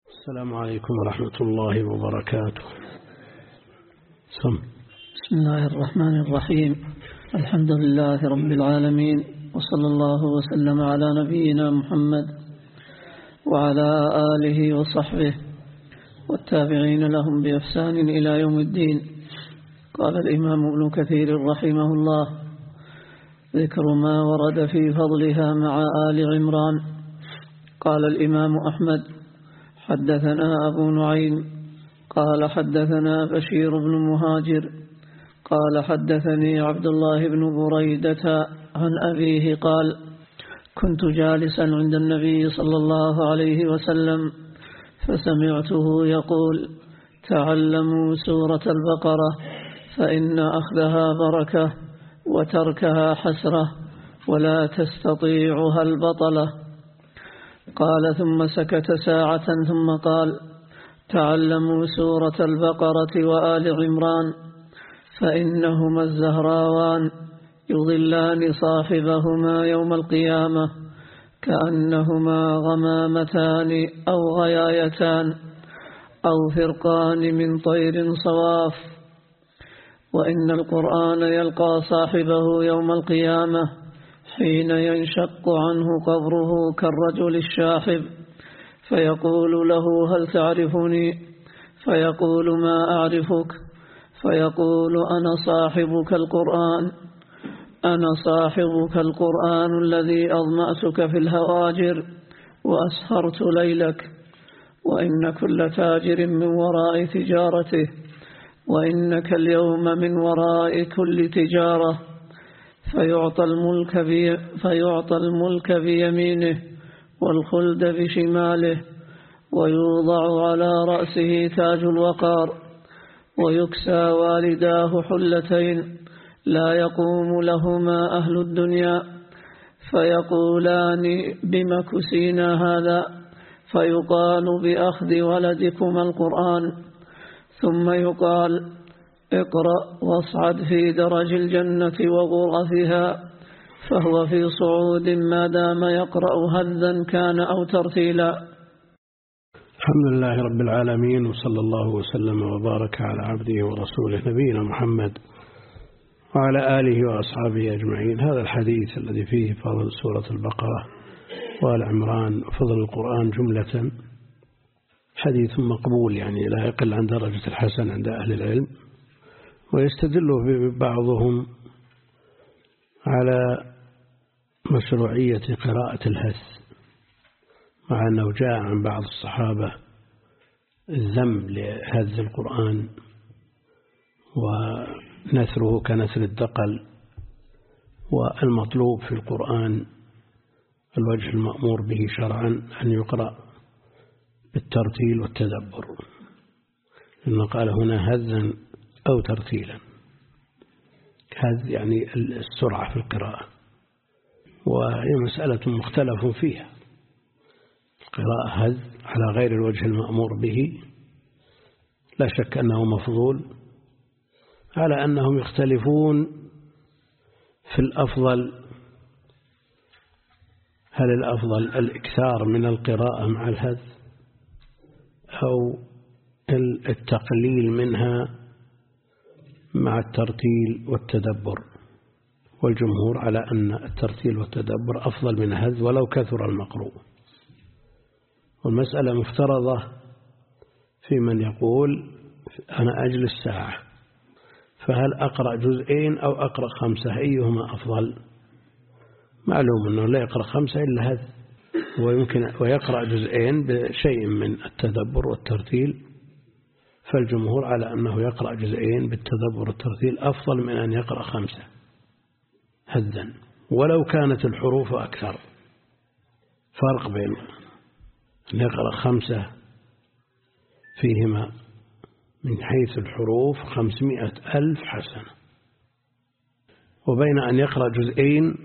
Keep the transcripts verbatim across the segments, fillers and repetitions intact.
السلام عليكم ورحمة الله وبركاته. سم. بسم الله الرحمن الرحيم. الحمد لله رب العالمين، وصلى الله وسلم على نبينا محمد وعلى آله وصحبه والتابعين لهم بإحسان إلى يوم الدين. قال الإمام ابن كثير رحمه الله: ذكر ما ورد في فضلها مع آل عمران. قال الإمام أحمد: حدثنا أبو نعيم قال حدثنا بشير بن مهاجر قال حدثني عبد الله بن بريدة عن أبيه قال: كنت جالسا عند النبي صلى الله عليه وسلم فسمعته يقول: تعلموا سورة البقرة فإن أخذها بركة وتركها حسرة ولا تستطيعها البطلة. قال: ثم سكت ساعة ثم قال: تعلموا سورة البقرة وآل عمران فإنهما الزهراوان يظلان صاحبهما يوم القيامة كأنهما غمامتان أو غيايتان أو فرقان من طير صواف. وإن القرآن يلقى صاحبه يوم القيامة حين ينشق عنه قبره كالرجل الشاحب، فيقول له: هل تعرفني؟ فيقول: ما أعرفك. فيقول: أنا صاحبك القرآن أنا صاحبك القرآن الذي أظمأتك في الهواجر وأسهرت ليلك. وإن كل تاجر من وراء تجارته، وإنك اليوم من وراء كل تجارة. فيعطى الملك, بي فيعطى الملك بيمينه والخلد بشماله، ويوضع على رأسه تاج الوقار، ويكسى والداه حلتين لا يقوم لهما أهل الدنيا، فيقولان: بم كسينا هذا؟ فيقال: بأخذ ولدكما القرآن. ثم يقال: اقرأ واصعد في درج الجنة وغرفها، فهو في صعود ما دام يقرأ هذا كان أو ترتيلا. الحمد لله رب العالمين، وصلى الله وسلم وبارك على عبده ورسوله نبينا محمد وعلى آله وأصحابه أجمعين. هذا الحديث الذي فيه فضل سورة البقرة وآل عمران وفضل القرآن جملة حديث مقبول، يعني لا يقل عن درجة الحسن عند أهل العلم. ويستدل بعضهم على مشروعية قراءة الهز، مع أنه جاء عن بعض الصحابة الذم لهز القرآن ونثره كنثر الدقل. والمطلوب في القرآن الوجه المأمور به شرعا أن يقرأ بالترتيل والتدبر، إنه قال هنا هزا أو ترتيلا. هذا يعني السرعة في القراءة، وهي مسألة مختلف فيها. القراءة هز على غير الوجه المأمور به لا شك أنه مفضول، على أنهم يختلفون في الأفضل. هل الأفضل الإكثار من القراءة مع الهز أو التقليل منها مع الترتيل والتدبر؟ والجمهور على أن الترتيل والتدبر أفضل من الهز ولو كثر المقروء. والمسألة مفترضة في من يقول: أنا أجلس ساعة، فهل أقرأ جزئين أو أقرأ خمسة؟ أيهما أفضل؟ معلوم أنه لا يقرأ خمسة إلا هذا، ويمكن ويقرأ جزئين بشيء من التدبر والترتيل. فالجمهور على أنه يقرأ جزئين بالتدبر والترتيل أفضل من أن يقرأ خمسة هزا ولو كانت الحروف أكثر. فرق بين أن يقرأ خمسة فيهما من حيث الحروف خمسمائة ألف حسنة، وبين أن يقرأ جزئين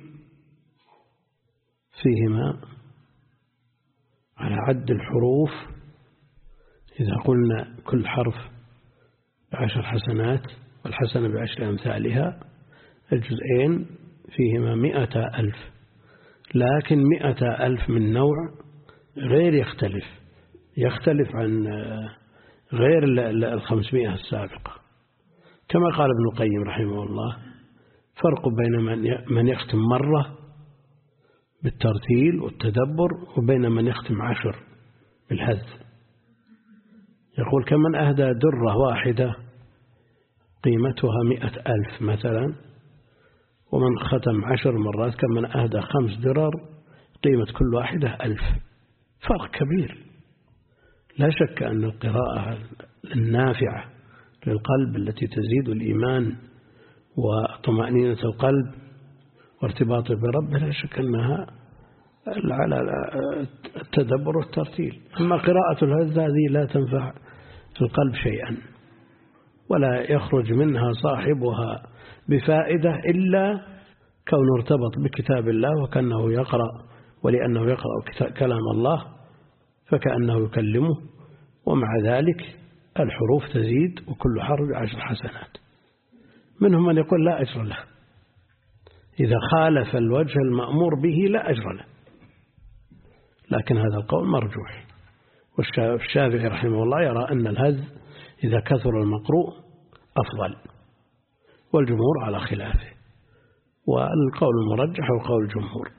فيهما على عد الحروف. إذا قلنا كل حرف بعشر حسنات والحسنة بعشر أمثالها، الجزئين فيهما مئة ألف، لكن مئة ألف من نوع غير يختلف. يختلف عن غير الخمسمائة السابقة. كما قال ابن القيم رحمه الله: فرق بين من يختم مرة بالترتيل والتدبر وبين من يختم عشر بالهز. يقول: كمن أهدى درة واحدة قيمتها مئة ألف مثلا، ومن ختم عشر مرات كمن أهدى خمس درر قيمة كل واحدة ألف. فرق كبير. لا شك أن القراءة النافعة للقلب التي تزيد الإيمان وطمأنينة القلب وارتباطه بربه، لا شك أنها على التدبر والترتيل. أما قراءة الهز هذه لا تنفع القلب شيئا، ولا يخرج منها صاحبها بفائدة إلا كونه ارتبط بكتاب الله وكأنه يقرأ، ولأنه يقرأ كلام الله فكأنه يكلمه، ومع ذلك الحروف تزيد وكل حرف عشر حسنات. منهم من يقول لا أجر له، إذا خالف الوجه المأمور به لا أجر له، لكن هذا القول مرجوح. والشافعي رحمه الله يرى أن الهز إذا كثر المقروء أفضل، والجمهور على خلافه، والقول المرجح هو قول الجمهور.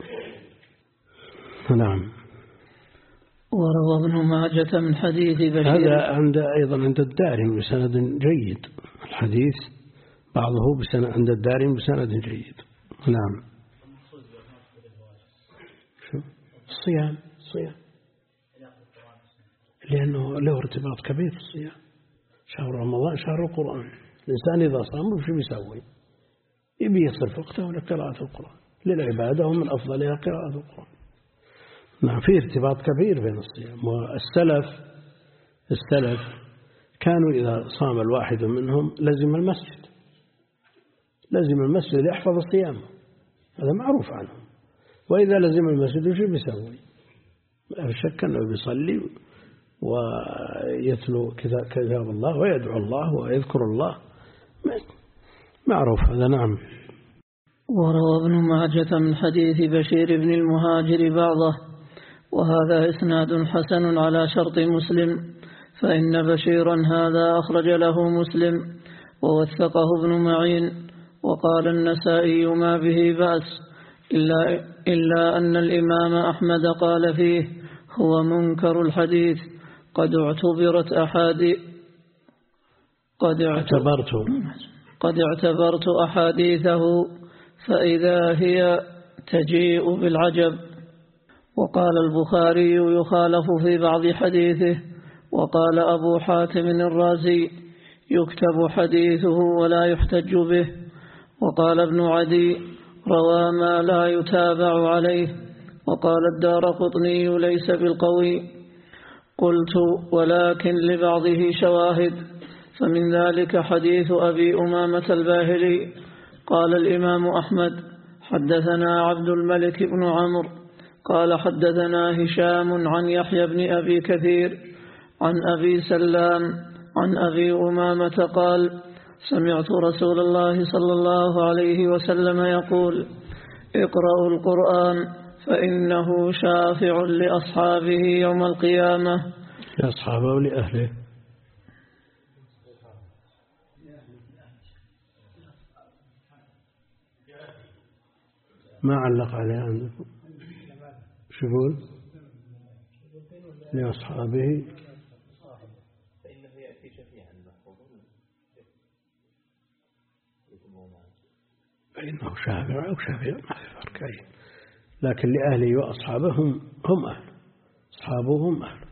نعم. وروى ابن ماجة من حديث بشير، هذا عند أيضا عند الدارمي بسند جيد، الحديث بعضه بسند عند الدارمي بسند جيد. نعم. شو الصيام؟ الصيام لأنه له ارتباط كبير في الصيام. شهر رمضان شهر القرآن، الإنسان إذا صام وش بيسوي؟ يبي يصرف وقته لقراءة القرآن، للعبادة ومن أفضلها قراءة القرآن. نعم، في ارتباط كبير بين الصيام. والسلف السلف كانوا إذا صام الواحد منهم لزم المسجد، لزم المسجد ليحفظ الصيام، هذا معروف عنهم. وإذا لزم المسجد وش بيسوي؟ لا شك أنه بيصلي ويتلو كتاب الله ويدعو الله ويذكر الله، معروف هذا. نعم. وروى ابن ماجة من حديث بشير بن المهاجر بعضه، وهذا إسناد حسن على شرط مسلم، فإن بشيرا هذا أخرج له مسلم ووثقه ابن معين. وقال النسائي ما به بأس، إلا, إلا أن الإمام أحمد قال فيه هو منكر الحديث، قد اعتبرت أحاديث قد اعتبرت قد اعتبرت أحاديثه فإذا هي تجيء بالعجب. وقال البخاري يخالف في بعض حديثه. وقال أبو حاتم الرازي يكتب حديثه ولا يحتج به. وقال ابن عدي روى ما لا يتابع عليه. وقال الدارقطني ليس بالقوي. قلت ولكن لبعضه شواهد، فمن ذلك حديث أبي أمامة الباهلي. قال الإمام أحمد حدثنا عبد الملك بن عمرو قال حدثنا هشام عن يحيى بن أبي كثير عن أبي سلام عن أبي أمامة قال سمعت رسول الله صلى الله عليه وسلم يقول اقرأوا القرآن فإنه شافع لأصحابه يوم القيامة. لأصحابه ولأهله. ما علق عليه عندكم؟ شو يقول؟ لأصحابه فإنه شافع أو شافع، ما في فرق أي، لكن لأهله وأصحابه هم هم أهل، أصحابه هم أهل.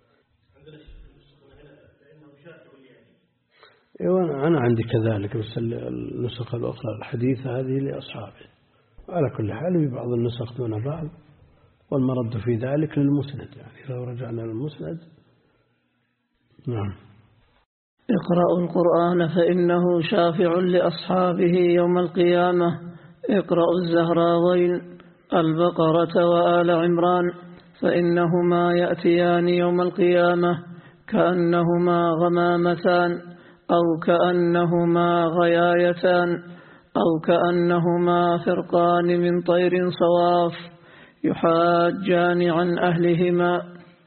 أيوة أنا عندي كذلك، بس النسخة الأخرى الحديثة هذه لأصحابه. على كل حال في بعض النسخ دون بعض، والمرد في ذلك للمسند، يعني لو رجعنا للمسند. نعم. اقرأوا القرآن فإنه شافع لأصحابه يوم القيامة. اقرأوا الزهراوين البقرة وآل عمران فإنهما يأتيان يوم القيامة كأنهما غمامتان أو كأنهما غيايتان أو كأنهما فرقان من طير صواف يحاجان عن أهلهما.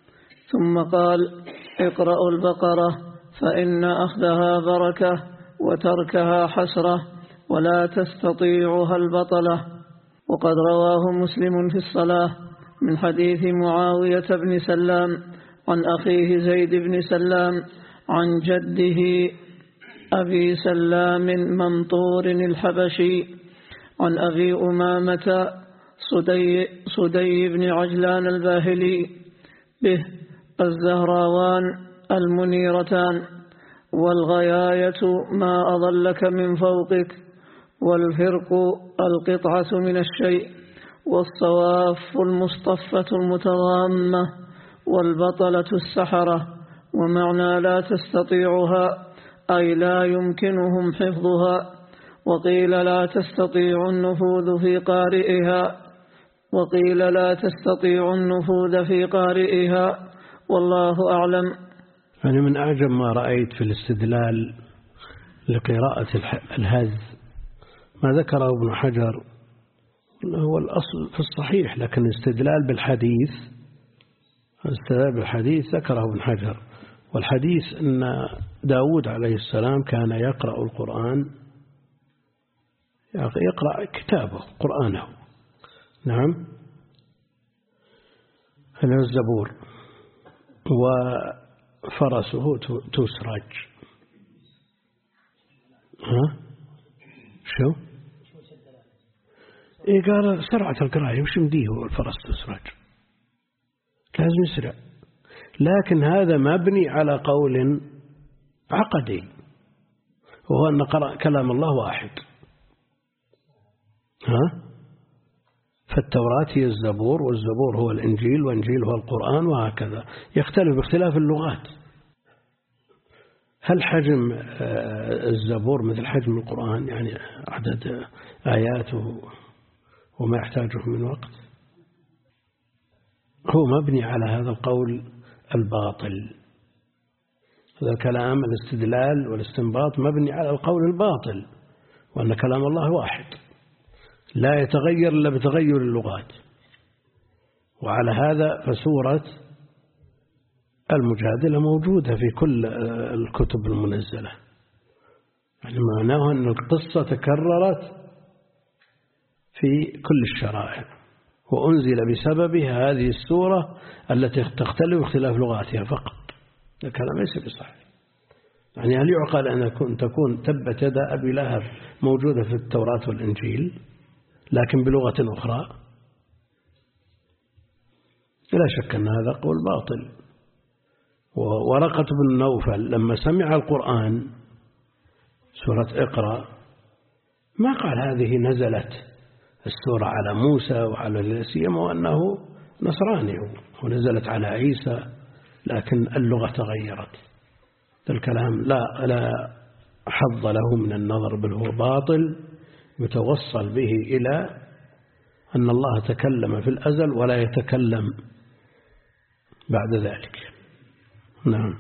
ثم قال: اقرأوا البقرة فإن أخذها بركة وتركها حسرة ولا تستطيعها البطلة. وقد رواه مسلم في الصلاة من حديث معاوية بن سلام عن أخيه زيد بن سلام عن جده أبي سلام منطور الحبشي عن أبي أمامة صدي, صدي بن عجلان الباهلي به: الزهراوان المنيرتان، والغياية ما أضلك من فوقك، والفرق القطعة من الشيء، والصواف المصطفة المتضامة، والبطلة السحرة. ومعنى لا تستطيعها أي لا يمكنهم حفظها. وقيل لا تستطيع النفوذ في قارئها وقيل لا تستطيع النفوذ في قارئها والله أعلم. يعني من أعجب ما رأيت في الاستدلال لقراءة الهز ما ذكره ابن حجر، هو الأصل في الصحيح، لكن الاستدلال بالحديث الاستدلال بالحديث ذكره ابن حجر. والحديث أن داود عليه السلام كان يقرأ القرآن، يقرأ كتابه قرآنه، نعم، هذا الزبور، وفرسه تسرج. ها شو إيه قال سرعة القراءة وش مديه الفرس تسرج، لازم يسرع. لكن هذا مبني على قول عقدي، وهو أن قرأ كلام الله واحد. ها فالتوراة هي الزبور، والزبور هو الإنجيل، والإنجيل هو القرآن، وهكذا يختلف باختلاف اللغات. هل حجم الزبور مثل حجم القرآن، يعني عدد آياته وما يحتاجه من وقت؟ هو مبني على هذا القول الباطل. هذا الكلام الاستدلال والاستنباط مبني على القول الباطل، وأن كلام الله واحد لا يتغير إلا بتغير اللغات. وعلى هذا فسورة المجادلة موجودة في كل الكتب المنزلة، يعني معناه أن القصة تكررت في كل الشرائع، وأنزل بسببها هذه السورة التي تختلف اختلاف لغاتها فقط. الكلام ليس بصحيح. يعني هل يعقل أن تكون تبت يدا أبي لهب موجودة في التوراة والإنجيل لكن بلغة أخرى؟ لا شك أن هذا قول باطل. وورقة بن نوفل لما سمع القرآن سورة اقرأ ما قال هذه نزلت السورة على موسى وعلى سيما وأنه نصراني ونزلت على عيسى، لكن اللغة تغيرت. الكلام لا لا حظ له من النظر، بل هو باطل يتوصل به إلى أن الله تكلم في الأزل ولا يتكلم بعد ذلك. نعم.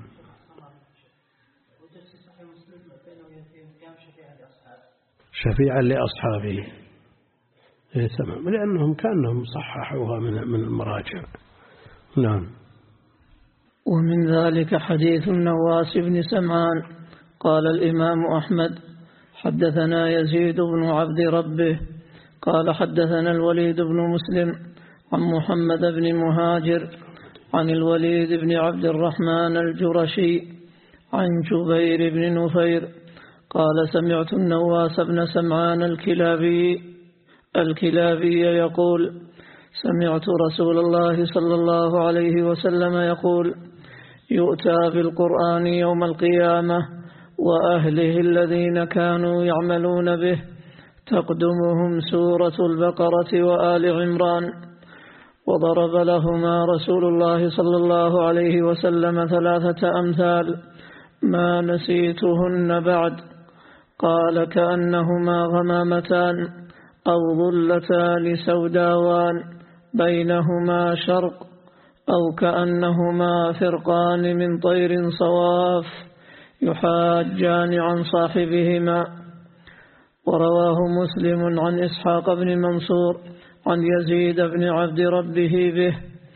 شفيعا لأصحابه، إيه تمام، لأنهم كانهم صححوها من من المراجع. نعم. ومن ذلك حديث النواس بن سمعان قال الإمام أحمد: حدثنا يزيد بن عبد ربه قال حدثنا الوليد بن مسلم عن محمد بن مهاجر عن الوليد بن عبد الرحمن الجرشي عن جبير بن نفير قال: سمعت النواس بن سمعان الكلابي الكلابي يقول: سمعت رسول الله صلى الله عليه وسلم يقول: يؤتى بالقرآن يوم القيامة وأهله الذين كانوا يعملون به تقدمهم سورة البقرة وآل عمران. وضرب لهما رسول الله صلى الله عليه وسلم ثلاثة أمثال ما نسيتهن بعد. قال: كأنهما غمامتان أو ظلتان سوداوان بينهما شرق، أو كأنهما فرقان من طير صواف يحاجان عن صاحبهما. ورواه مسلم عن إسحاق بن منصور عن يزيد بن عبد ربه به.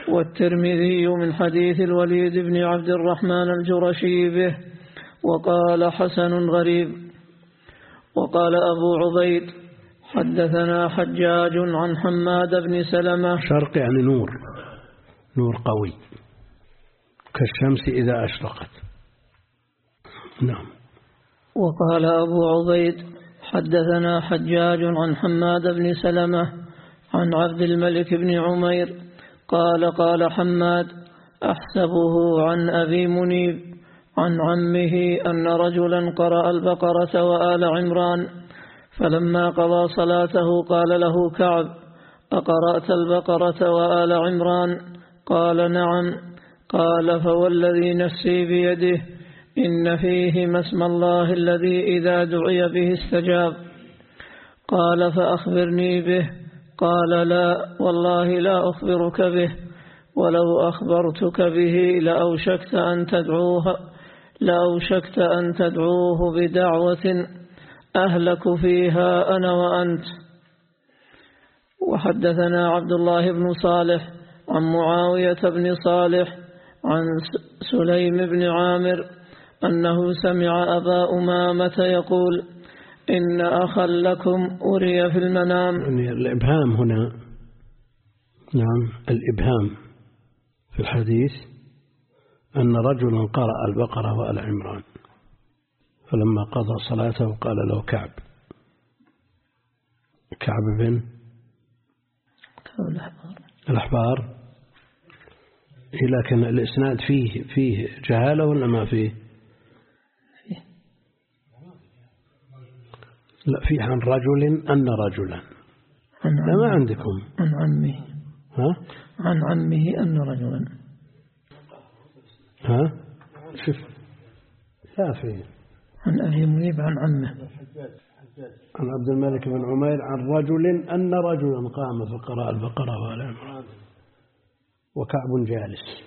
والترمذي من حديث الوليد بن عبد الرحمن الجرشي به، وقال حسن غريب. وقال أبو عبيد حدثنا حجاج عن حماد بن سلمة. شرق يعني نور، نور قوي كالشمس إذا أشرقت. نعم. وقال أبو عبيد حدثنا حجاج عن حماد بن سلمة عن عبد الملك بن عمير قال قال حماد أحسبه عن أبي منيب عن عمه أن رجلا قرأ البقرة وآل عمران، فلما قضى صلاته قال له كعب أقرأت البقرة وآل عمران؟ قال نعم. قال فوالذي نفسي بيده إن فيهما اسم الله الذي إذا دعي به استجاب. قال فأخبرني به. قال لا والله لا أخبرك به، ولو أخبرتك به لأوشكت أن تدعوه لأوشكت أن تدعوه بدعوة أهلك فيها أنا وأنت. وحدثنا عبد الله بن صالح عن معاوية بن صالح عن سليم بن عامر أنه سمع أبا أمامة يقول إن أخا لكم أري في المنام. يعني الإبهام هنا، نعم الإبهام في الحديث أن رجلا قرأ البقرة وآل عمران، فلما قضى صلاته قال له كعب كعب بن الأحبار. لكن الإسناد فيه فيه جهالة ولا ما فيه؟ لا، فيه عن رجل أن رجلا. لا ما عندكم عن عمه. ها؟ عن عمه أن رجلا. ها؟ شوف لا فيه. عن أبي منيب عن عمه. عن عبد الملك بن عمير عن رجل أن رجلا قام فقرأ البقرة وآل عمران وكعب جالس.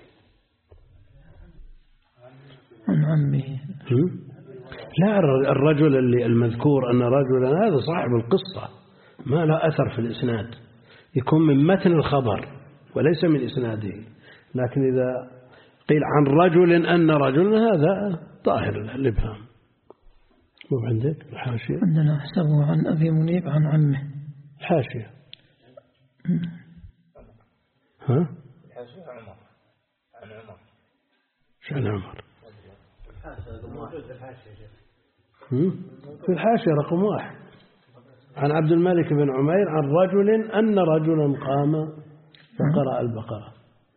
عن عمه. لا، الرجل اللي المذكور أن رجلا هذا صاحب القصة، ما له أثر في الإسناد، يكون من متن الخبر وليس من إسناده. لكن إذا قيل عن رجل أن رجلا هذا ظاهر الإبهام. مو عندك الحاشية؟ عندنا أحسبه عن أبي منيب عن عمه. حاشية. ها؟ حاشية عمر عن عمر. شو عن عمر؟ في الحاشية رقم واحد عن عبد الملك بن عمير عن رجل أن رجلا قام فقرأ البقرة.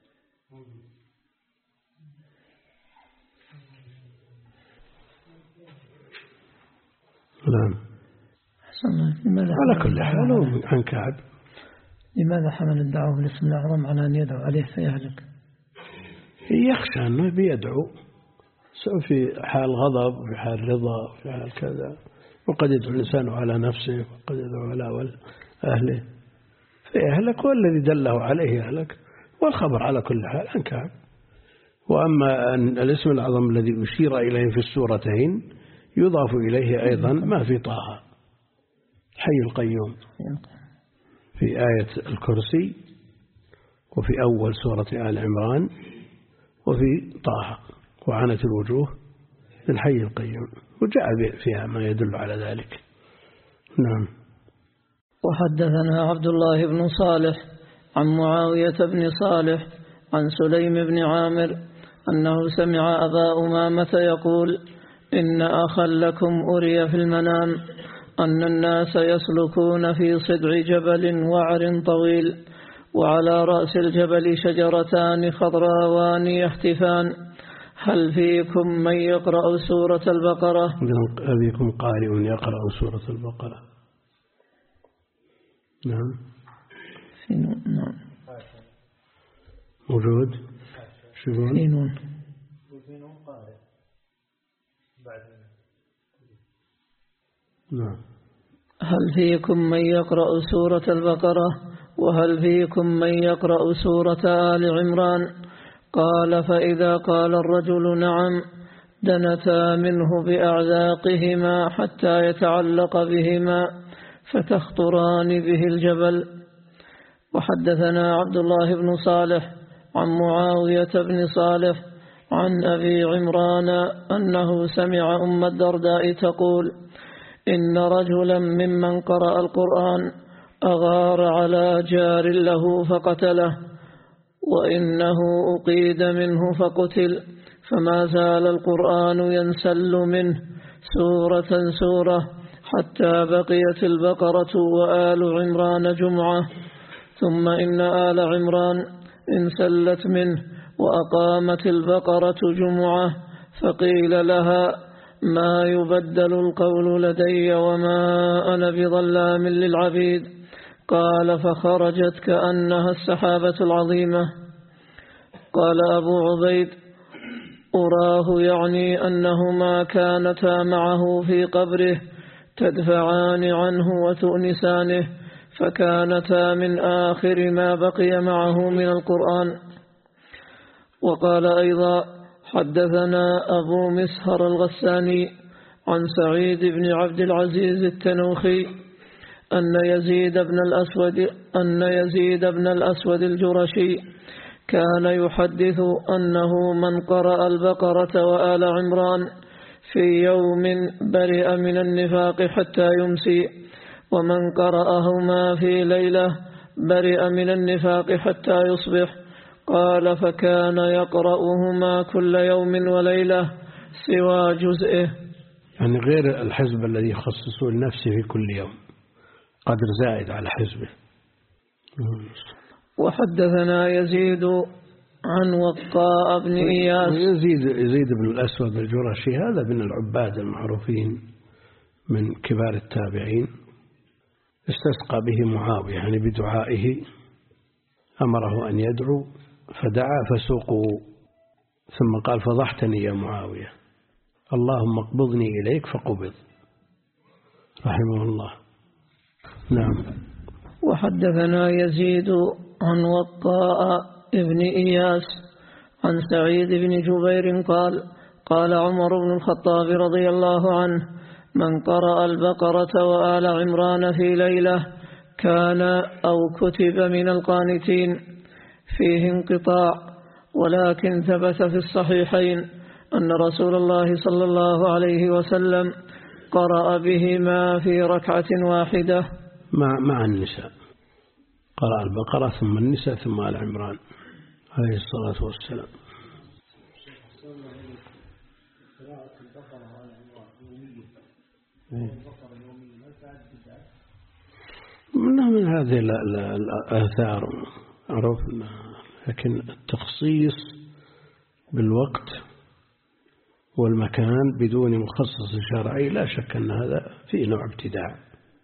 نعم. على كل حال عن كعب. لماذا حمل الدعوة بالاسم الأعظم على أن يدعو عليه فيهلك؟ يخشى أنه بيدعو في حال غضب وفي حال رضا وفي حال كذا، وقد يدعو الإنسان على نفسه وقد يدعو على أهله فيهلك، والذي دله عليه يهلك، والخبر على كل حال عن كعب. وأما أن الاسم الأعظم الذي أشير إليه في السورتين يضاف إليه أيضا ما في طه الحي القيوم في آية الكرسي، وفي أول سورة آل عمران، وفي طه وعنت الوجوه للحي القيوم، وجاء فيها ما يدل على ذلك. نعم. وحدثنا عبد الله بن صالح عن معاوية بن صالح عن سليم بن عامر أنه سمع أبا أمامة يقول إن أخا لكم أري في المنام أن الناس يسلكون في صدع جبل وعر طويل، وعلى رأس الجبل شجرتان خضراوان يهتفان، هل فيكم من يقرأ سورة البقرة؟ هل فيكم قارئ يقرأ سورة البقرة؟ نعم. في نون. نعم. موجود. شو في نون. نعم. هل فيكم من يقرأ سورة البقرة؟ وهل فيكم من يقرأ سورة آل عمران؟ قال فإذا قال الرجل نعم دنتا منه بأعذاقهما حتى يتعلق بهما فتخطران به الجبل. وحدثنا عبد الله بن صالح عن معاوية بن صالح عن أبي عمران أنه سمع أم الدرداء تقول إن رجلا ممن قرأ القرآن أغار على جار له فقتله، وإنه أقيد منه فقتل، فما زال القرآن ينسل منه سورة سورة حتى بقيت البقرة وآل عمران جمعة، ثم إن آل عمران انسلت منه وأقامت البقرة جمعة، فقيل لها ما يبدل القول لدي وما أنا بظلام للعبيد، قال فخرجت كأنها السحابة العظيمة. قال أبو عبيد أراه يعني أنهما كانتا معه في قبره تدفعان عنه وتؤنسانه، فكانتا من آخر ما بقي معه من القرآن. وقال أيضا حدثنا أبو مسهر الغساني عن سعيد بن عبد العزيز التنوخي أن يزيد بن الأسود أن يزيد بن الأسود الجرشي كان يحدث أنه من قرأ البقرة وآل عمران في يوم برئ من النفاق حتى يمسي، ومن قرأهما في ليلة برئ من النفاق حتى يصبح. قال فكان يقرأهما كل يوم وليلة سوى جزئه، يعني غير الحزب الذي يخصصه لنفسه في كل يوم، قدر زائد على حزبه. وحدثنا يزيد عن وقاء بن إياس. يزيد, يزيد بن الأسود الجرشي هذا من العباد المعروفين من كبار التابعين، استسقى به معاوية يعني بدعائه، أمره أن يدعو فدعا فسوقوا، ثم قال فضحتني يا معاوية اللهم اقبضني إليك، فقبض رحمه الله. نعم. وحدثنا يزيد عن وقاء ابن إياس عن سعيد بن جبير قال قال عمر بن الخطاب رضي الله عنه من قرأ البقرة وآل عمران في ليلة كان أو كتب من القانتين. فيه انقطاع، ولكن ثبت في الصحيحين أن رسول الله صلى الله عليه وسلم قرأ بهما في ركعة واحدة مع, مع النساء، قرأ البقرة ثم النساء ثم آل عمران عليه الصلاة والسلام. منها من هذه الآثار عرفنا، لكن التخصيص بالوقت والمكان بدون مخصص شرعي لا شك أن هذا فيه نوع ابتداع،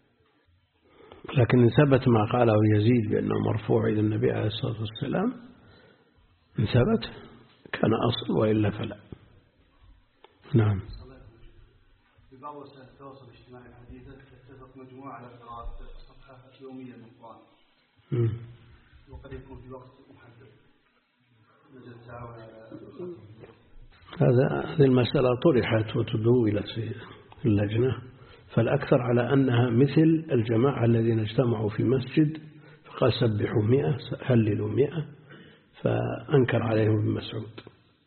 لكن ثبت ما قاله يزيد بأنه مرفوع إلى النبي عليه الصلاة والسلام، إن ثبت كان أصل وإلا فلا. نعم. في بعض وسائل التواصل الاجتماعي الحديثة تتفق مجموعة على قراءة الصفحة يوميا من القرآن، وقد يكون في وقت محدد نجد تعاون على هذا. هذه المسألة طرحت وتدولت في اللجنة، فالأكثر على أنها مثل الجماعة الذين اجتمعوا في مسجد فقال سبحوا مئة هللوا مئة، فأنكر عليهم ابن مسعود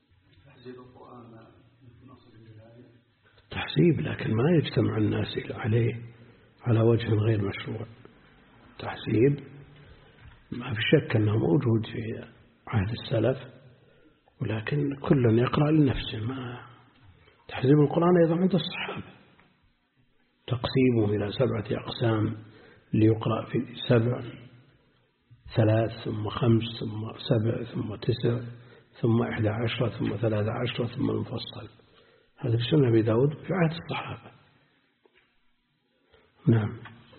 تحسيب، لكن ما يجتمع الناس عليه على وجه غير مشروع. تحسيب ما في شك أنه موجود في عهد السلف، ولكن كل يقرأ لنفسه. ما تحسيب القرآن أيضا عند الصحابة، تقسيمه إلى سبعة أقسام ليقرأ في سبع ثلاث ثم خمس ثم سبع ثم تسع ثم إحدى عشرة ثم ثلاثة عشرة ثم المفصل. هذا في سنة أبي داود في عهد الصحابة. نعم.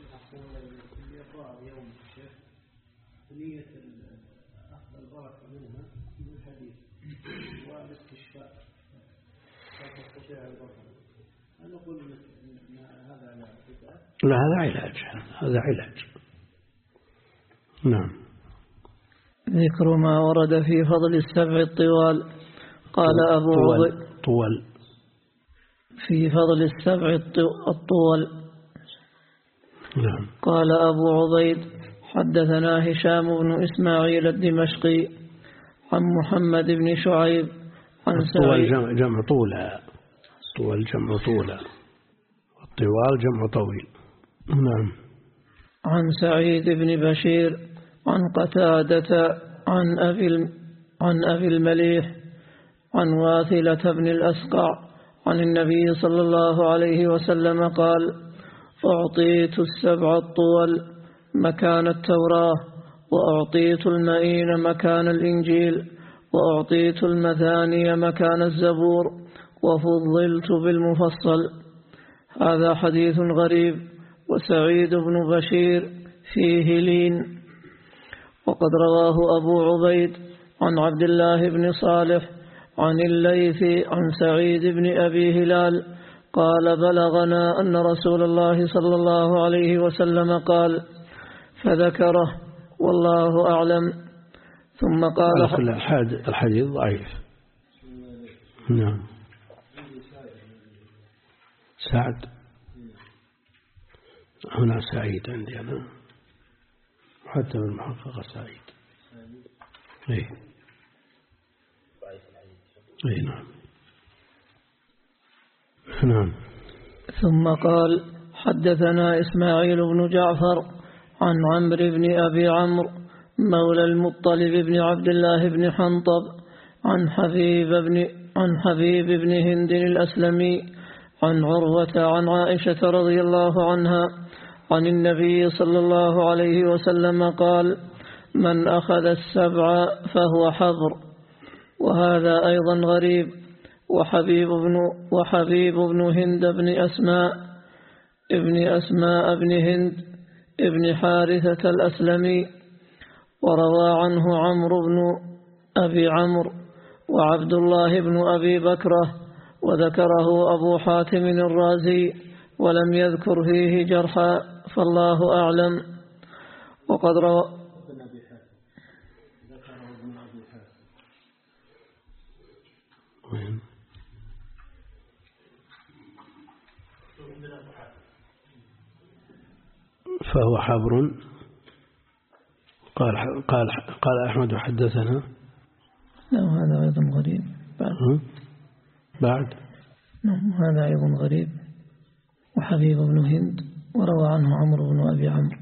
لا هذا علاج، هذا علاج. نعم. ذكر ما ورد في فضل السبع الطوال. قال أبو عبيد طول في فضل السبع الطول. نعم. قال أبو عبيد حدثنا هشام بن إسماعيل الدمشقي عن محمد بن شعيب عن الطوال جمع, جمع طولة، الطوال جمع طولة، والطوال جمع طويل. نعم. عن سعيد بن بشير عن قتادة عن أبي عن أبي المليح عن واثلة بن الأسقع عن النبي صلى الله عليه وسلم قال: أعطيت السبع الطول مكان التوراة، وأعطيت المئين مكان الإنجيل، وأعطيت المثاني مكان الزبور، وفضلت بالمفصل. هذا حديث غريب، وسعيد بن بشير فيه لين. وقد رواه أبو عبيد عن عبد الله بن صالح عن الليث عن سعيد بن أبي هلال قال: بلغنا أن رسول الله صلى الله عليه وسلم قال، فذكره والله أعلم. ثم قال: كل الحديث ضعيف. نعم. سعد هنا سعيد عندي أنا، حتى بالمحققة سعيد. إيه إيه نعم نعم. ثم قال: حدثنا إسماعيل بن جعفر عن عمرو بن أبي عمرو مولى المطلب بن عبد الله بن حنطب عن حبيب بن عن حبيب بن هند الأسلمي عن عروة عن عائشة رضي الله عنها عن النبي صلى الله عليه وسلم قال: من أخذ السبع فهو حبر. وهذا أيضا غريب. وحبيب بن وحبيب بن هند بن أسماء ابن أسماء بن هند ابن حارثة الأسلمي، وروى عنه عمرو بن أبي عمرو وعبد الله بن أبي بكرة، وذكره أبو حاتم الرازي ولم يذكر فيه جرحا، فالله أعلم. وقد روى فهو حبر. قال قال قال أحمد حدثنا. نعم هذا أيضا غريب. بعد بعد نعم هذا أيضا غريب. وحبيب بن هند وروى عنه عمرو بن أبي عمرو،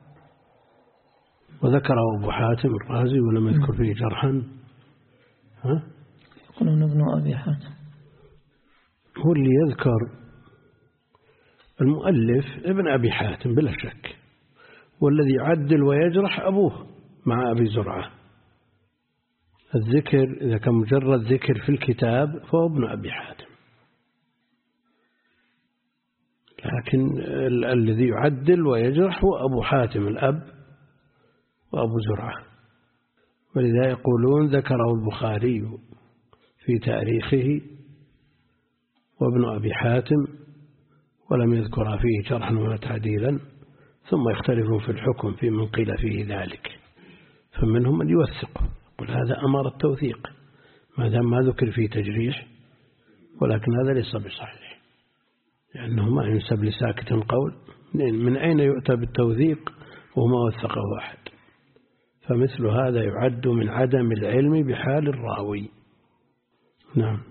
وذكره أبو حاتم الرازي ولم يذكر فيه جرحا. ها يقولون ابن أبي حاتم هو اللي يذكر المؤلف ابن أبي حاتم بلا شك، والذي يعدل ويجرح أبوه مع أبي زرعة. الذكر إذا كان مجرد ذكر في الكتاب فهو ابن أبي حاتم، لكن الذي يعدل ويجرح هو أبو حاتم الأب وأبو زرعة. ولذا يقولون ذكره البخاري في تاريخه وابن أبي حاتم ولم يذكر فيه جرحا ولا تعديلا، ثم يختلفون في الحكم في من قيل فيه ذلك، فمنهم من يوثقه يقول هذا أمر التوثيق ما دام ما ذكر فيه تجريح، ولكن هذا ليس بصحيح لأنه ما ينسب لساكت قول. من أين يؤتى بالتوثيق وما وثقه أحد؟ فمثل هذا يعد من عدم العلم بحال الراوي. نعم.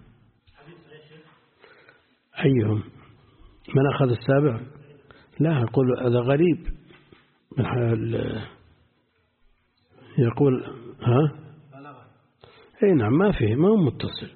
أيهم من أخذ السابع؟ لا يقول هذا غريب من حال، يقول ها أي نعم ما فيه، ما هو متصل.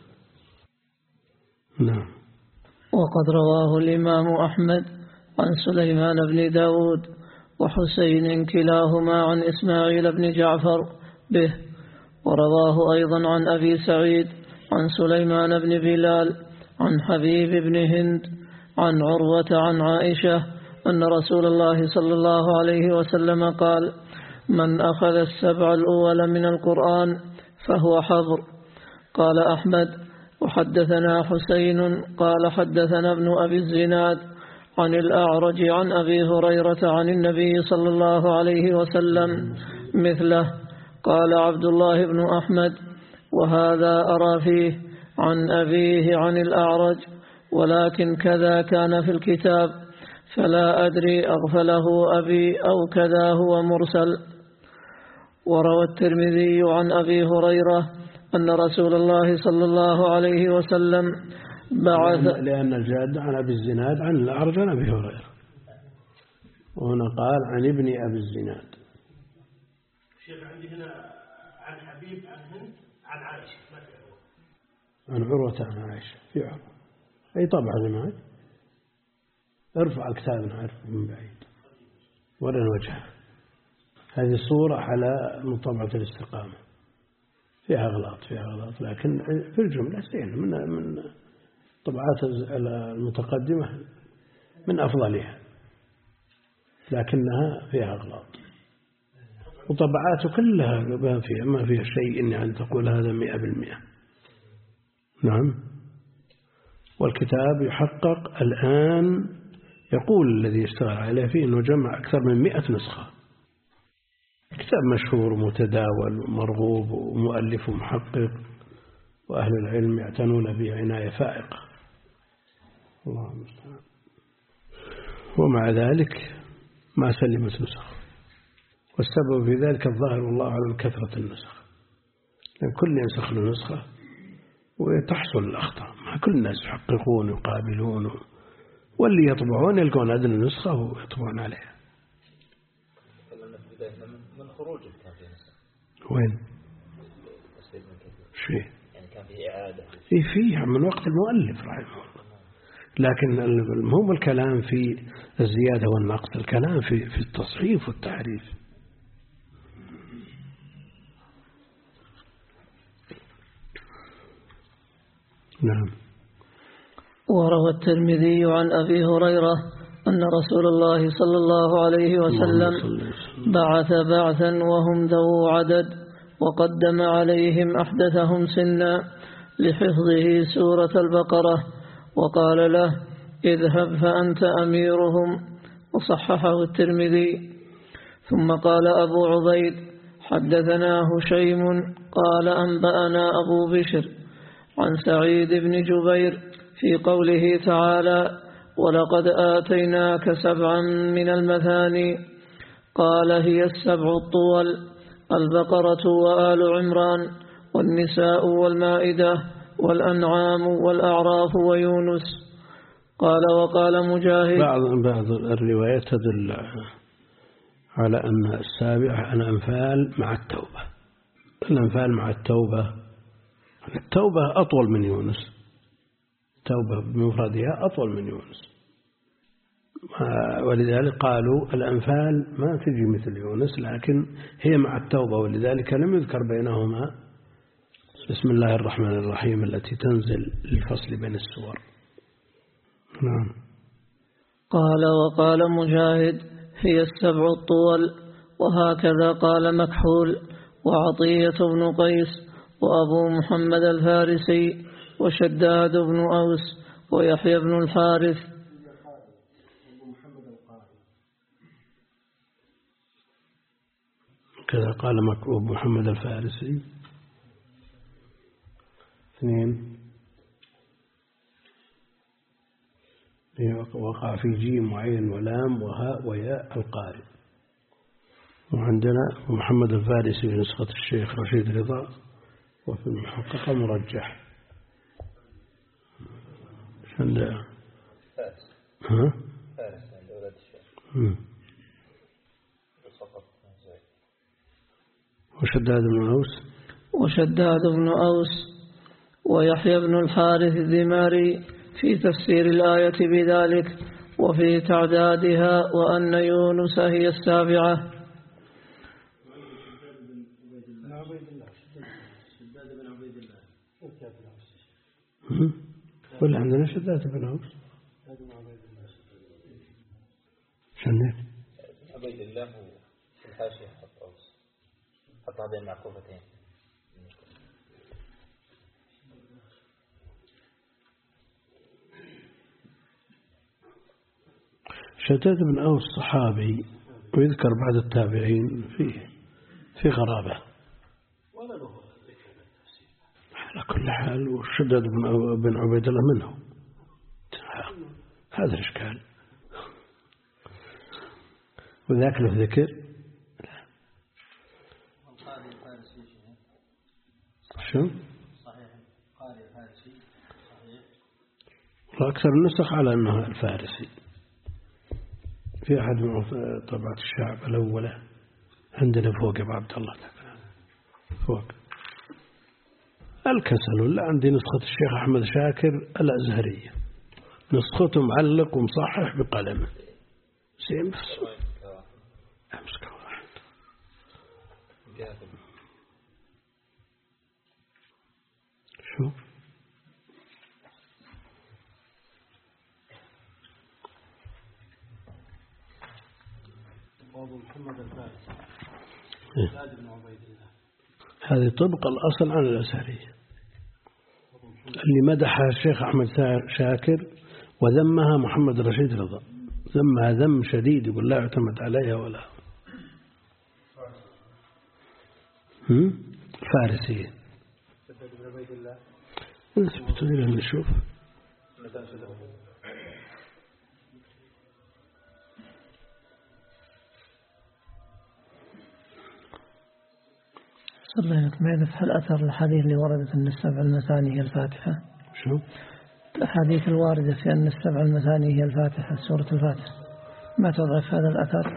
نعم. وقد رواه الإمام أحمد عن سليمان بن داود وحسين كلاهما عن إسماعيل بن جعفر به، ورواه أيضا عن أبي سعيد عن سليمان بن بلال عن حبيب بن هند عن عروة عن عائشة أن رسول الله صلى الله عليه وسلم قال: من أخذ السبع الأول من القرآن فهو حبر. قال أحمد: وحدثنا حسين قال حدثنا ابن أبي الزناد عن الأعرج عن أبي هريرة عن النبي صلى الله عليه وسلم مثله. قال عبد الله بن أحمد: وهذا أرى فيه عن أبيه عن الأعرج، ولكن كذا كان في الكتاب، فلا أدري أغفله أبي أو كذا هو مرسل. وروى الترمذي عن أبي هريرة أن رسول الله صلى الله عليه وسلم بعث، لأن, لأن الجاد عن أبي الزناد عن الأعرج عن أبي هريرة، وهنا قال عن ابن أبي الزناد. الشيخ عندي هنا عن حبيب عن هند عن عائشة، ما في عروة. عن عروة عن عائشة في عروة. أي طبعا معي، ارفع الكتاب نعرف من بعيد ولا وجهه. هذه صورة على مطبعة الاستقامة، فيها أغلاط فيها أغلاط لكن في الجملة زين، من من طبعات المتقدمة من أفضلها، لكنها فيها أغلاط. وطبعاته كلها ما فيها ما فيها شيء يعني تقول هذا مئة بالمئة. نعم. والكتاب يحقق الآن، يقول الذي يشتغل عليه فيه أنه جمع أكثر من مئة نسخة. كتاب مشهور ومتداول ومرغوب ومؤلف ومحقق، وأهل العلم يعتنون به عناية فائقة. الله المستعان. ومع ذلك ما سلمت نسخ، والسبب في ذلك الظاهر والله على كثرة النسخ، لأن كل ينسخ له نسخة وتحصل الأخطاء. ما كل الناس يحققون ويقابلون، واللي يطبعون يلقون أدنى نسخة ويطبعون عليها. من خروج كان في نسخ وين؟ شيء يعني كان في إعادة في فيها من وقت المؤلف رحمه الله، لكن المهم الكلام في الزيادة والنقص، الكلام في في التصحيف والتحريف. نعم. وروى الترمذي عن أبي هريرة أن رسول الله صلى الله عليه وسلم بعث بعثا وهم ذو عدد، وقدم عليهم أحدثهم سنا لحفظه سورة البقرة، وقال له اذهب فأنت أميرهم، وصححه الترمذي. ثم قال أبو عبيد حدثنا هشيم قال أنبأنا أبو بشر عن سعيد بن جبير في قوله تعالى ولقد آتيناك سبعا من المثاني، قال هي السبع الطول: البقرة وآل عمران والنساء والمائدة والأنعام والأعراف ويونس. قال وقال مجاهد بعض بعض الروايات تدل على أن السابع الأنفال مع التوبة. الأنفال مع التوبة، التوبة أطول من يونس، التوبة بمفردها أطول من يونس، ولذلك قالوا الأنفال ما تجي مثل يونس، لكن هي مع التوبة، ولذلك لم يذكر بينهما بسم الله الرحمن الرحيم التي تنزل للفصل بين السور. نعم. قال وقال مجاهد هي السبع الطول، وهكذا قال مكحول وعطية بن قيس وأبو محمد الفارسي وشداد بن أوس ويحيى بن الحارث. كذا قال أبو محمد الفارسي. اثنين وقع في جيم وعين ولام وهاء وياء القارئ. وعندنا محمد الفارسي في نسخة الشيخ رشيد رضا، وفي المحققة مرجح. عند فارس ها فارس عند أولاد الشيخ. وشداد بن أوس وشداد بن أوس ويحيى بن الحارث الذماري في تفسير الآية بذلك وفي تعدادها، وأن يونس هي السابعة. ولا عندنا شداد بن أوس شنيت عبيد الله في الحاشية حط أوس، حط هذين المعقوفتين. شداد بن أوس صحابي، ويذكر بعد التابعين فيه في غرابة على كل حال. وشداد بن عبيد الله منه، هذا الإشكال. وذاك له ذكر شو؟ صحيح قارئ فارسي صحيح. وأكثر النسخ على أنه الفارسي. في أحد من طبعة الشعب الأولى عندنا فوق أبو عبد الله فوق الكسل. ولا عندي نسخة الشيخ أحمد شاكر الأزهرية، نسخته معلق ومصحح بقلمه سين بس أمسك واحد. شو محمد الفارسي بن عبيد الله. هذه طبق الأصل عن الأزهرية اللي مدحها الشيخ أحمد شاكر وذمها محمد رشيد رضا، ذمها ذم شديد يقول لا يعتمد عليها ولا هم فارسية. نثبت إلى نشوف. صلى لك معرف هل أثر الحديث اللي وردت أن السبع المثاني هي الفاتحة؟ شو؟ الأحاديث الواردة في أن السبع المثاني هي الفاتحة سورة الفاتحة ما تضعف هذا الأثر؟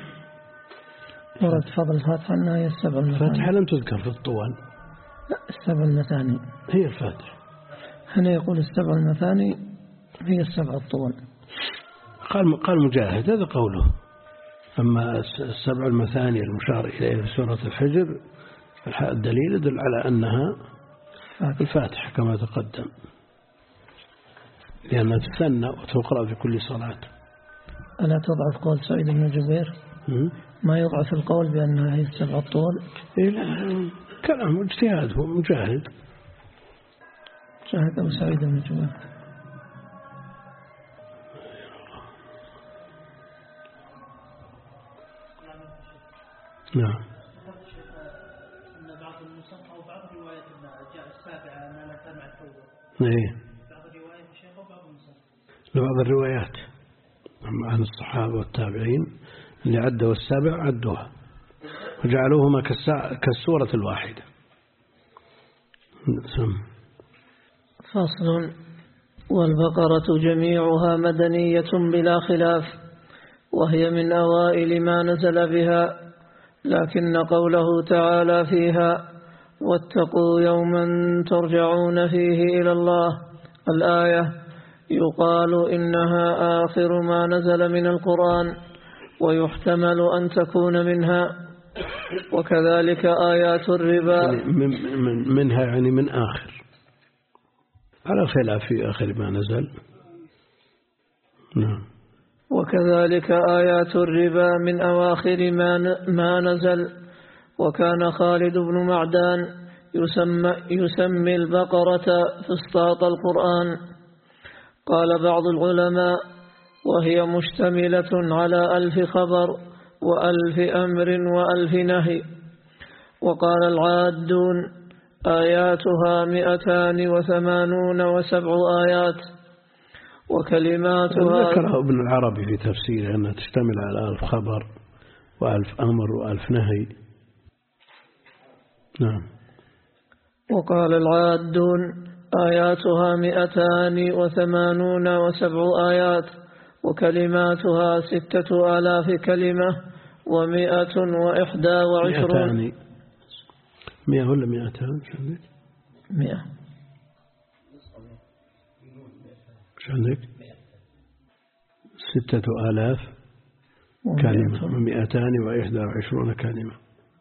ورد فضل الفاتحة أنها هي السبع المثاني. الفاتحة لم تذكر في الطوال. لا السبع المثاني هي الفاتحة. هنا يقول السبع المثاني هي السبع الطوال. قال قال مجاهد هذا قوله. أما السبع المثاني المشار إليه في سورة الحجر الدليل يدل على أنها الفاتحة كما تقدم، لأنها تثنى وتقرأ في كل صلاة. ألا تضعف قول سعيد بن جبير؟ ما يضعف القول بأنها هي السبع الطول؟ إيه لا كلام اجتهاد هو مجاهد. شاهد أبو سعيد بن جبير. نعم. إيه. لبعض الروايات عن الصحابة والتابعين اللي عدوا السبع عدوها وجعلوهما كالسورة الواحدة. فصل. والبقرة جميعها مدنية بلا خلاف، وهي من أوائل ما نزل بها، لكن قوله تعالى فيها واتقوا يوما ترجعون فيه إلى الله الآية يقال إنها آخر ما نزل من القرآن، ويحتمل أن تكون منها. وكذلك آيات الربا من منها يعني من آخر، على خلاف في آخر ما نزل. نعم. وكذلك آيات الربا من أواخر ما ما نزل. وكان خالد بن معدان يسمى, يسمي البقرة فسطاط القرآن. قال بعض العلماء وهي مشتملة على ألف خبر وألف أمر وألف نهي. وقال العادون آياتها مئتان وثمانون وسبع آيات وكلماتها. ذكره ابن العربي في تفسيره أنها تشتمل على ألف خبر وألف أمر وألف نهي. نعم. وقال العادون آياتها مئتان وثمانون وسبع آيات وكلماتها ستة آلاف كلمة ومئة وإحدى وعشرون. مئتان مئة ولا مئتان؟ مئة. شو عندك؟ ستة آلاف كلمة ومئتان وإحدى وعشرون كلمة.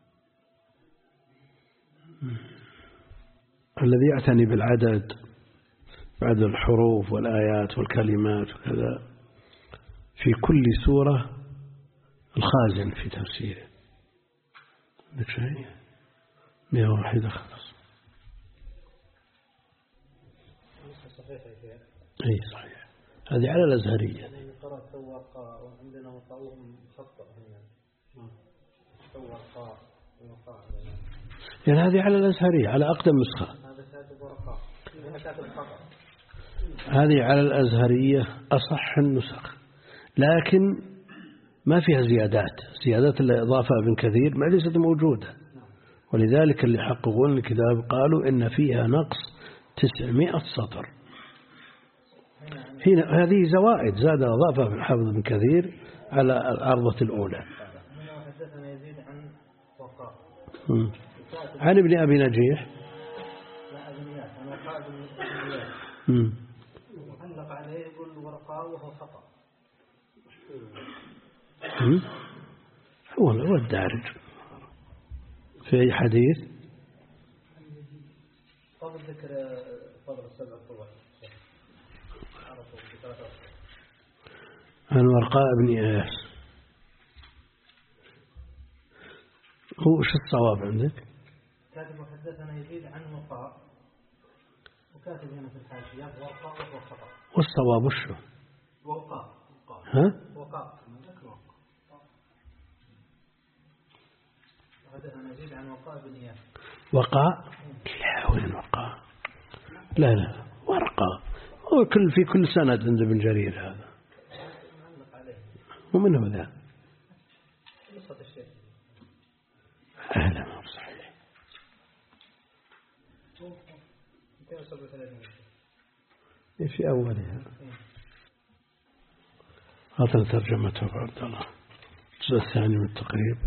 الذي يعتني بالعدد بعد الحروف والآيات والكلمات وكذا في كل سورة الخازن في تفسيره. عندك شيء؟ مئة واحدة خلاص. أي صحيح. هذه على الأزهرية. قرأت سواقا وعندنا وقعهم خطأ هنا. سواقا وقع. يعني هذه على الأزهرية على أقدم نسخة. هذه على الأزهرية أصح النسخ، لكن ما فيها زيادات. زيادات اللي إضافة ابن كثير ما ليست موجودة. ولذلك اللي حققون الكتاب قالوا إن فيها نقص تسعمائة سطر. هنا هذه زوائد زاد أضافها في الحافظ بن كثير على الأرضة الأولى. حدثنا يزيد عن وقاء عن ابن أبي نجيح وعلق عليه يقول ورقاء وهو خطأ. هو هو الدارج في أي حديث قبل ذكر فضل السبع الطوال عن ورقاء بن إياس. هو شو الصواب عندك؟ كاتب حدثنا يزيد عن وقاء وكاتب هنا في الحاشية ورقاء وهو خطأ. والصواب وشو؟ وقاء. ها؟ وقاء. حدثنا يزيد عن وقاء بن إياس. وقاء؟ لا وين وقاء؟ لا لا ورقاء. هو كل في كل سند عند ابن جرير هذا. ومن هو ذا؟ أهلا ما صحيح. في أولها هذا ترجمته عبد الله الجزء الثاني من التقريب.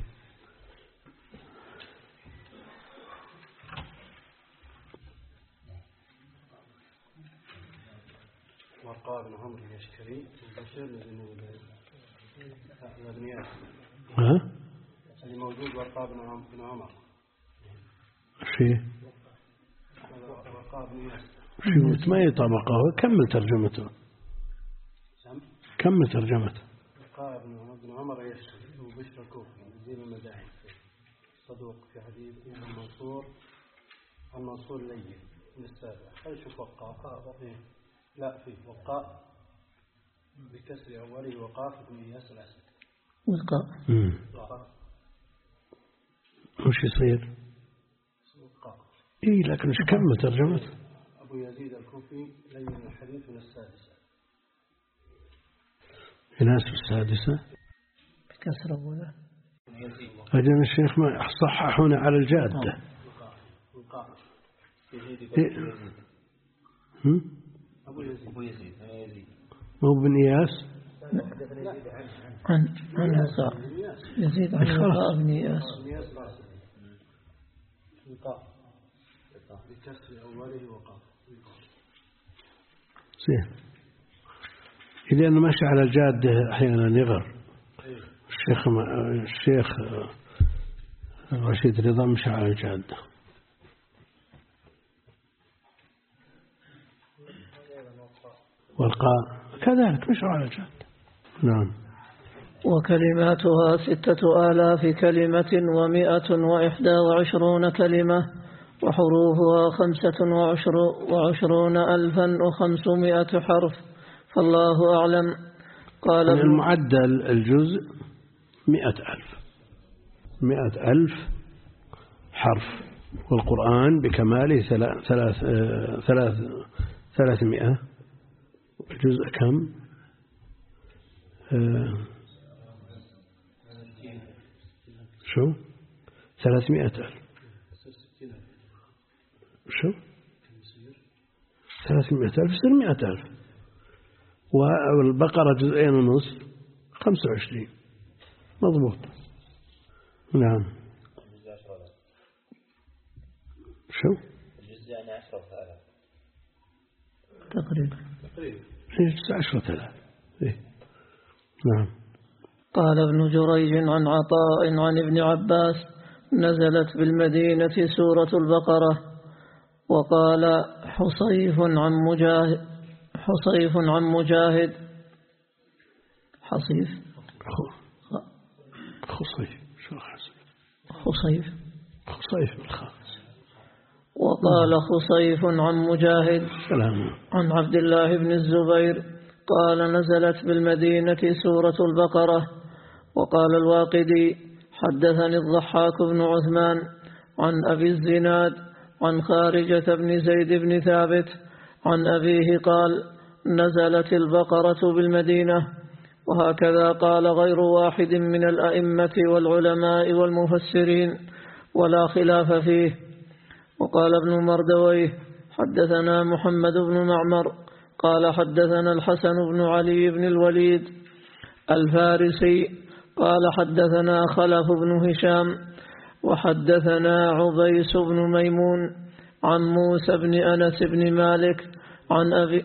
وقال بن عمرو اليشكري وبشير بن الأغنياء. ها؟ اللي موجود ورقاء بن عمر. شيء؟ ورقاء بن ياس. شيء ما يطابقه. كمل ترجمته. كمل ترجمته. ورقاء بن عمر اليشكري وبشر الكوفي زين المذاهب صدوق في حديث المنصور المنصور لين من السابع. خلينا نشوف وقاء. لا فيه وقاء بكسر أوله وقاف بن إياس الأسد. وقاء. وش يصير؟ وقاء. إيه لكن وش كمل ترجمته؟ أبو يزيد الكوفي لين الحديث من السادسة. يناسب السادسة. بكسر أوله. أجل الشيخ ما صححونا على الجادة. وقاء. إيه. هم؟ أبو يزيد أبو يزيد يزيد مو بن إياس. عن عن وقاء يزيد عن وقاء بن إياس. وقاء بكسر أوله وقاء. زين. إذا أنه ماشي على الجادة أحيانا يغر. الشيخ الشيخ رشيد رضا مشى على الجادة. والقاء كذلك مش على الجادة. نعم. وكلماتها ستة آلاف كلمة ومئة وإحدى وعشرون كلمة وحروفها خمسة وعشر وعشرون ألفا وخمسمائة حرف فالله أعلم. قال المعدل الجزء مئة ألف مئة ألف حرف والقرآن بكماله ثلاث ثلاث ثلاثمائة. الجزء كم؟ آه شو؟ ثلاثمائة ألف. شو؟ ثلاثمائة ألف يصير مئة ألف. والبقرة جزئين ونصف خمسة وعشرين. مضبوط. نعم. شو؟ الجزء يعني عشرة آلاف تقريبا. تقريبا. عشرة آلاف. إيه. نعم. قال ابن جريج عن عطاء عن ابن عباس نزلت بالمدينة سورة البقرة. وقال حصيف عن مجاهد حصيف عن مجاهد حصيف خصيف شو حصيف خصيف خصيف بالخاص. وقال خصيف عن مجاهد سلام. عن عبد الله بن الزبير قال نزلت بالمدينة سورة البقرة. وقال الواقدي حدثني الضحاك بن عثمان عن أبي الزناد عن خارجة بن زيد بن ثابت عن أبيه قال نزلت البقرة بالمدينة. وهكذا قال غير واحد من الأئمة والعلماء والمفسرين. ولا خلاف فيه. وقال ابن مردويه حدثنا محمد بن معمر قال حدثنا الحسن بن علي بن الوليد الفارسي قال حدثنا خلف بن هشام وحدثنا عبيس بن ميمون عن موسى بن أنس بن مالك عن أبي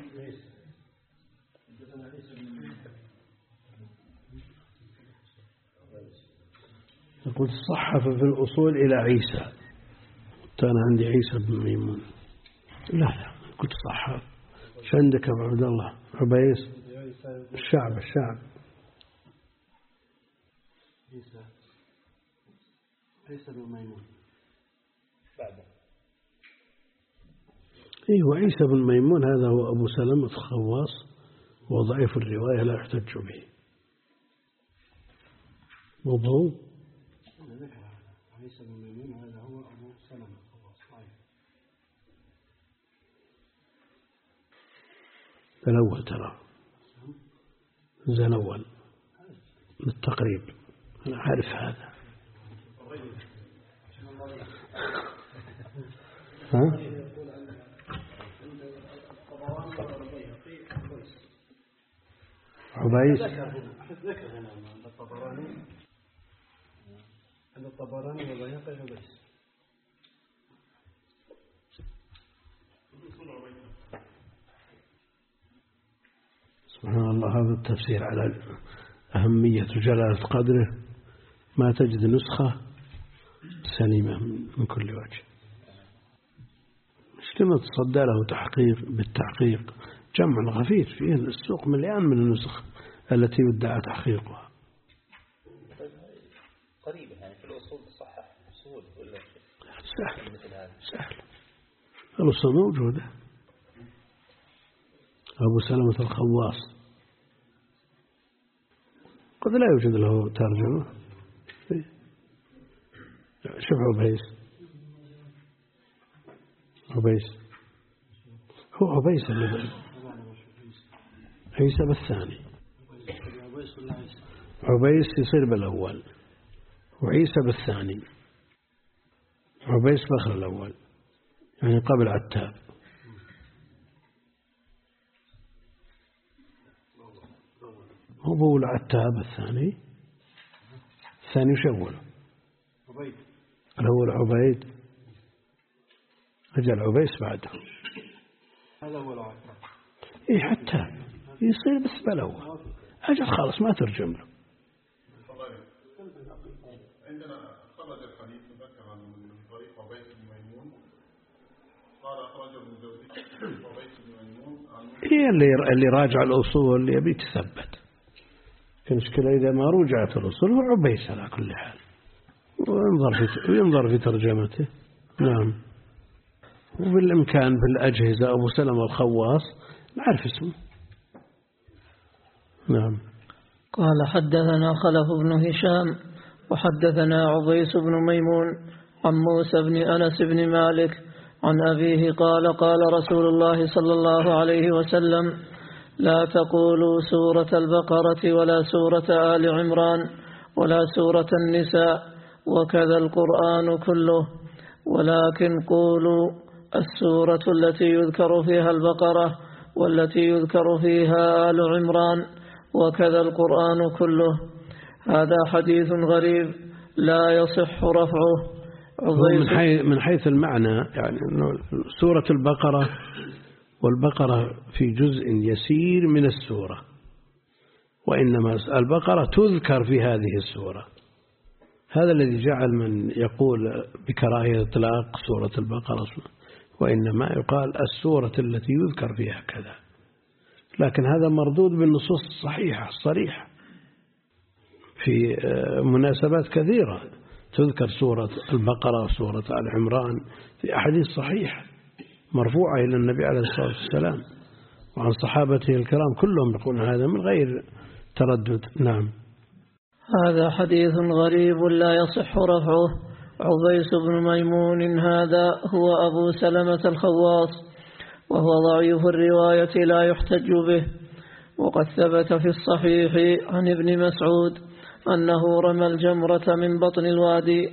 يقول صحف في الأصول إلى عيسى، أنا عندي عيسى بن ميمون. لا لا قلت صحف. شو عندك أبو عبد الله؟ عبيس الشعب الشعب عيسى عيسى بن ميمون بعده. أيوة عيسى بن ميمون هذا هو أبو سلمة الخواص وضعيف الرواية لا يحتج به. موضوع عيسى بن ميمون هذا هو أبو سلمة الخواص. الأول ترى زي الأول بالتقريب أنا عارف هذا. ها؟ عبيس ذكر هنا عند الطبراني عند الطبراني والبيهقي عبيس. سبحان الله، هذا التفسير على أهمية جلالة قدره ما تجد نسخة سليمة من كل وجه. مش لما تصدى له تحقيق بالتحقيق جمع غفير فيه السوق مليان من النسخ التي يدعى تحقيقها. قريبة يعني في الأصول تصحح أصول ولا سهل سهل. الأصول موجودة. أبو سلمة الخواص قد لا يوجد له ترجمة. شوف عبيس عبيس هو عبيس اللي عيسى بالثاني. عبيس يصير بالأول وعيسى بالثاني. عبيس بخر الأول يعني قبل عتاب. هو بول عتاب الثاني الثاني شول الأول عبيد أجل عبيس بعده. هذا هو العتاب. إيه حتى يصير بس بالأول أجل خلاص ما ترجم له. عندنا خرج الحديث ذكر من طريق عبيس بن ميمون قال أخرجه ابن الجوزي عبيس بن ميمون عن إيه اللي اللي راجع الأصول اللي يبي تثبت. المشكلة إذا ما رجعت الأصول هو عبيس على كل حال وينظر في وينظر في ترجمته. نعم. وبالإمكان بالأجهزة أبو سلمة الخواص نعرف اسمه. نعم. قال حدثنا خلف بن هشام وحدثنا عبيس بن ميمون عن موسى بن أنس بن مالك عن أبيه قال قال رسول الله صلى الله عليه وسلم لا تقولوا سورة البقرة ولا سورة آل عمران ولا سورة النساء وكذا القرآن كله، ولكن قولوا السورة التي يذكر فيها البقرة والتي يذكر فيها آل عمران وكذا القرآن كله. هذا حديث غريب لا يصح رفعه. من حيث, من حيث المعنى يعني أنه سورة البقرة والبقرة في جزء يسير من السورة، وإنما البقرة تذكر في هذه السورة. هذا الذي جعل من يقول بكراهية إطلاق سورة البقرة، وإنما يقال السورة التي يذكر فيها كذا، لكن هذا مردود بالنصوص الصحيحة الصريحة في مناسبات كثيرة تذكر سورة البقرة وسورة آل عمران في أحاديث صحيحة مرفوعة إلى النبي عليه الصلاة والسلام وعن صحابته الكرام كلهم يقولون هذا من غير تردد. نعم. هذا حديث غريب لا يصح رفعه. عبيس بن ميمون هذا هو أبو سلمة الخواص وهو ضعيف الرواية لا يحتج به. وقد ثبت في الصحيح عن ابن مسعود أنه رمى الجمرة من بطن الوادي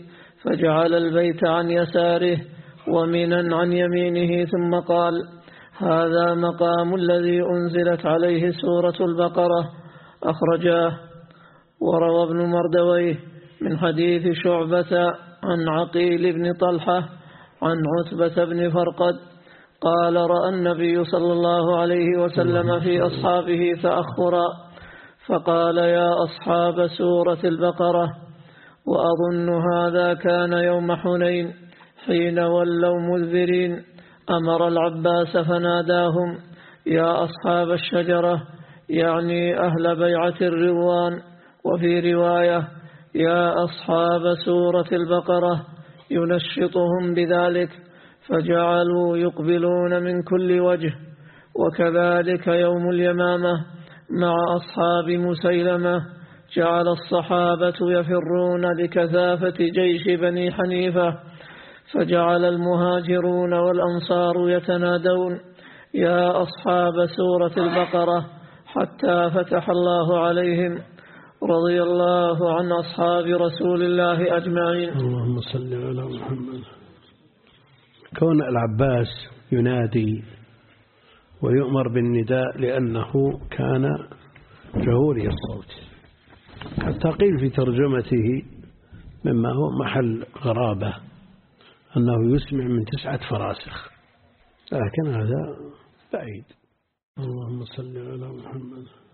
فجعل البيت عن يساره ومنا عن يمينه، ثم قال: هذا مقام الذي أنزلت عليه سورة البقرة. أخرجاه. وروى ابن مردويه من حديث شعبة عن عقيل بن طلحة عن عتبة بن فرقد قال: رأى النبي صلى الله عليه وسلم في أصحابه تأخرا، فقال: يا أصحاب سورة البقرة. وأظن هذا كان يوم حنين حين ولوا مذبرين، أمر العباس فناداهم: يا أصحاب الشجرة، يعني أهل بيعة الرضوان. وفي رواية: يا أصحاب سورة البقرة، ينشطهم بذلك، فجعلوا يقبلون من كل وجه. وكذلك يوم اليمامة مع أصحاب مسيلمة، جعل الصحابة يفرون لكثافة جيش بني حنيفة، فجعل المهاجرون والأنصار يتنادون: يا أصحاب سورة البقرة، حتى فتح الله عليهم. رضي الله عن أصحاب رسول الله أجمعين. اللهم صل على محمد. كون العباس ينادي ويؤمر بالنداء لأنه كان جهوري الصوت، حتى قيل في ترجمته مما هو محل غرابة أنه يسمع من تسعة فراسخ، لكن هذا بعيد. اللهم صل على محمد.